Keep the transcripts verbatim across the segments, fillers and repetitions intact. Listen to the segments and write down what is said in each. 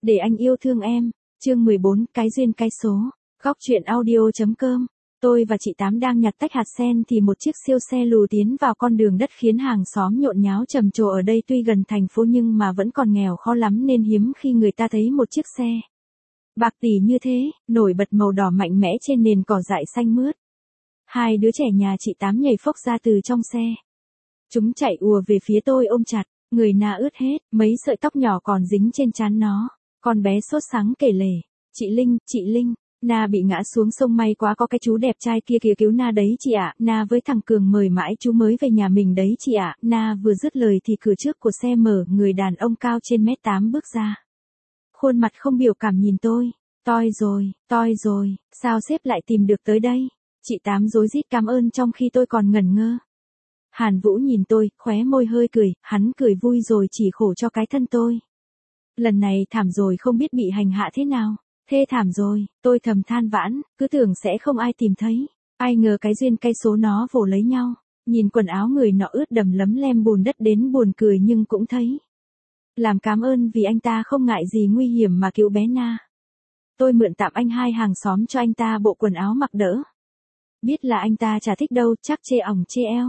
Để anh yêu thương em, chương mười bốn, cái duyên cái số, góc truyện audio.com. Tôi và chị Tám đang nhặt tách hạt sen thì một chiếc siêu xe lù tiến vào con đường đất khiến hàng xóm nhộn nháo trầm trồ. Ở đây tuy gần thành phố nhưng mà vẫn còn nghèo khó lắm nên hiếm khi người ta thấy một chiếc xe bạc tỷ như thế, nổi bật màu đỏ mạnh mẽ trên nền cỏ dại xanh mướt. Hai đứa trẻ nhà chị Tám nhảy phốc ra từ trong xe. Chúng chạy ùa về phía tôi ôm chặt, người Na ướt hết, mấy sợi tóc nhỏ còn dính trên trán nó. Con bé sốt sắng kể lể, chị Linh, chị Linh, Na bị ngã xuống sông, may quá có cái chú đẹp trai kia kìa cứu Na đấy chị ạ. Na với thằng Cường mời mãi chú mới về nhà mình đấy chị ạ. Na vừa dứt lời thì cửa trước của xe mở, người đàn ông cao trên mét tám bước ra. Khuôn mặt không biểu cảm nhìn tôi, toi rồi, toi rồi, sao sếp lại tìm được tới đây? Chị Tám rối rít cảm ơn trong khi tôi còn ngẩn ngơ. Hàn Vũ nhìn tôi, khóe môi hơi cười, hắn cười vui rồi chỉ khổ cho cái thân tôi. Lần này thảm rồi, không biết bị hành hạ thế nào. Thê thảm rồi, tôi thầm than vãn, cứ tưởng sẽ không ai tìm thấy. Ai ngờ cái duyên cái số nó vồ lấy nhau. Nhìn quần áo người nọ ướt đầm lấm lem bùn đất đến buồn cười nhưng cũng thấy. Làm cảm ơn vì anh ta không ngại gì nguy hiểm mà cứu bé Na. Tôi mượn tạm anh hai hàng xóm cho anh ta bộ quần áo mặc đỡ. Biết là anh ta chả thích đâu, chắc chê ỏng chê eo.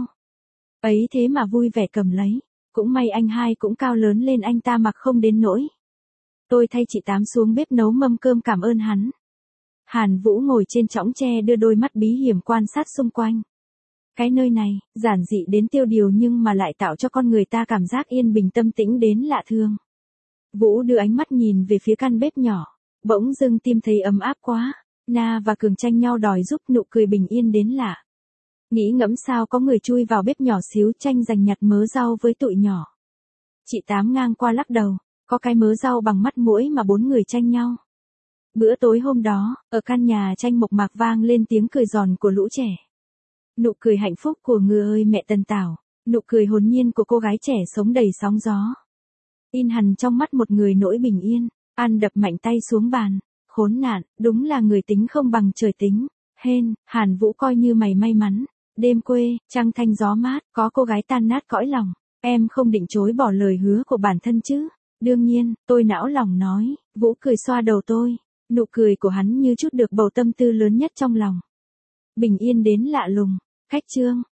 Ấy thế mà vui vẻ cầm lấy. Cũng may anh hai cũng cao lớn lên, anh ta mặc không đến nỗi. Tôi thay chị Tám xuống bếp nấu mâm cơm cảm ơn hắn. Hàn Vũ ngồi trên chõng tre đưa đôi mắt bí hiểm quan sát xung quanh. Cái nơi này, giản dị đến tiêu điều nhưng mà lại tạo cho con người ta cảm giác yên bình tâm tĩnh đến lạ thường. Vũ đưa ánh mắt nhìn về phía căn bếp nhỏ. Bỗng dưng tim thấy ấm áp quá. Na và Cường tranh nhau đòi giúp, nụ cười bình yên đến lạ. Nghĩ ngẫm sao có người chui vào bếp nhỏ xíu tranh giành nhặt mớ rau với tụi nhỏ. Chị Tám ngang qua lắc đầu, có cái mớ rau bằng mắt muỗi mà bốn người tranh nhau. Bữa tối hôm đó, ở căn nhà tranh mộc mạc vang lên tiếng cười giòn của lũ trẻ. Nụ cười hạnh phúc của người ơi mẹ Tần Tảo, nụ cười hồn nhiên của cô gái trẻ sống đầy sóng gió. In hằn trong mắt một người nỗi bình yên. An đập mạnh tay xuống bàn, khốn nạn, đúng là người tính không bằng trời tính. Hên, Hàn Vũ coi như mày may mắn. Đêm quê, trăng thanh gió mát, có cô gái tan nát cõi lòng. Em không định chối bỏ lời hứa của bản thân chứ? Đương nhiên, tôi não lòng nói. Vũ cười xoa đầu tôi. Nụ cười của hắn như chút được bầu tâm tư lớn nhất trong lòng. Bình yên đến lạ lùng. Khách trương,